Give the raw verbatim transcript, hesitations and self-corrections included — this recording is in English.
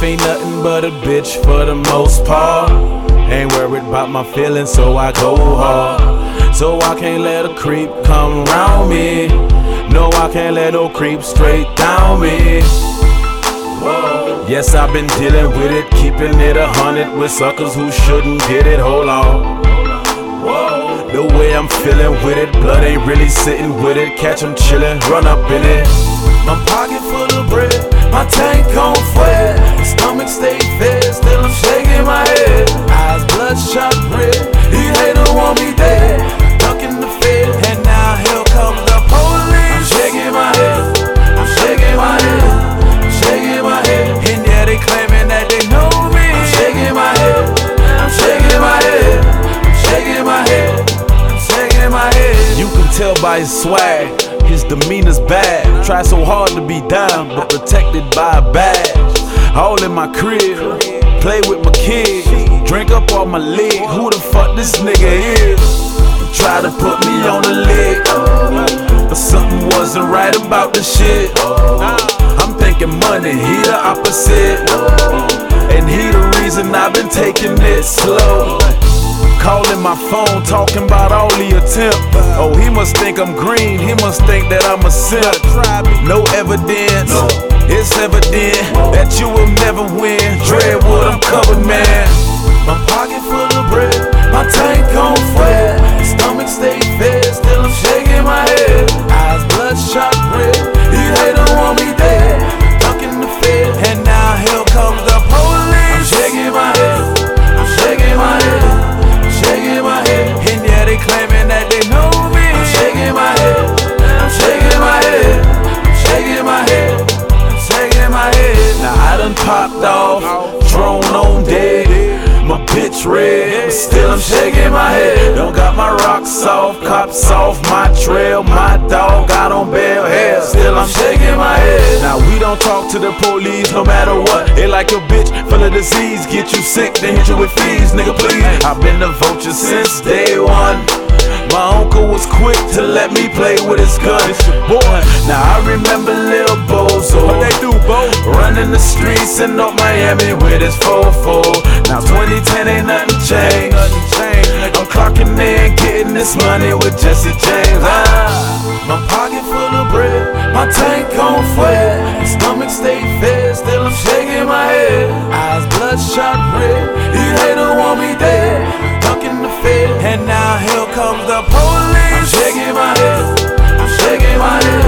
wife ain't nothing but a bitch for the most part. Ain't worried about my feelings, so I go hard. So I can't let a creep come around me. No, I can't let no creep straight down me. Whoa. Yes, I've been dealing with it, keeping it a hundred with suckers who shouldn't get it. Hold on. Whoa. The way I'm feeling with it, blood ain't really sitting with it. Catch 'em chillin', run up in it. My pocket full of bread, my tank on fuel. My stomach stay fed, still I'm shaking my head. Eyes bloodshot red, he hater want me dead. Ducking the fed, and now here comes the police. I'm shaking my head, I'm shaking my head, I'm shaking my head. And yeah, they claiming that they know me. I'm shaking my head, I'm shaking my head, I'm shaking my head, I'm shaking my head. You can tell by his swag, his demeanor's bad. Try so hard to be down, but protected by a badge. All in my crib, play with my kids, drink up on my leg. Who the fuck this nigga is? Try to put me on the leg, but something wasn't right about the shit. I'm thinking money, he the opposite, and he the reason I've been taking it slow. Calling my phone, talking about all the attempt. Oh, he must think I'm green, he must think that I'm a simp. No evidence, it's evident that you will never win. Dreadwood, I'm covered, man. My pocket full of bread, my tank on fuel. Stomach stay fed, still I'm shaking my head. Eyes bloodshot red, he hater want me dead. Ducking the fed, and now here comes the police. I'm shaking my head, I'm shaking my head, shaking my head. And yeah, they claiming that they know me. I'm shaking my head, I'm shaking my head, I'm shaking my head, I'm shaking my head. Now I done popped off, drone on dead. My bitch red, but still I'm shaking my head. Don't got my rocks off, cops off my trail. My dog got on bail, hell, still I'm shaking my head. Now we don't talk to the police no matter what. They like your bitch full of disease, get you sick, then hit you with fees, nigga please. I've been a vulture since day one. My uncle was quick to let me play with his gun. It's your boy. Now I remember Lil Bozo. What they do, Bo? Running the streets in North Miami with his four four. Now twenty ten ain't nothing changed. I'm clocking in, getting this money with Jesse James. Ah, my pocket full of bread, my tank on fuel. My stomach stay fed, still I'm shaking my head. Eyes bloodshot red, he hater want me dead. Ducking the fed, and now here comes the police. I'm shaking my head, I'm shaking my head,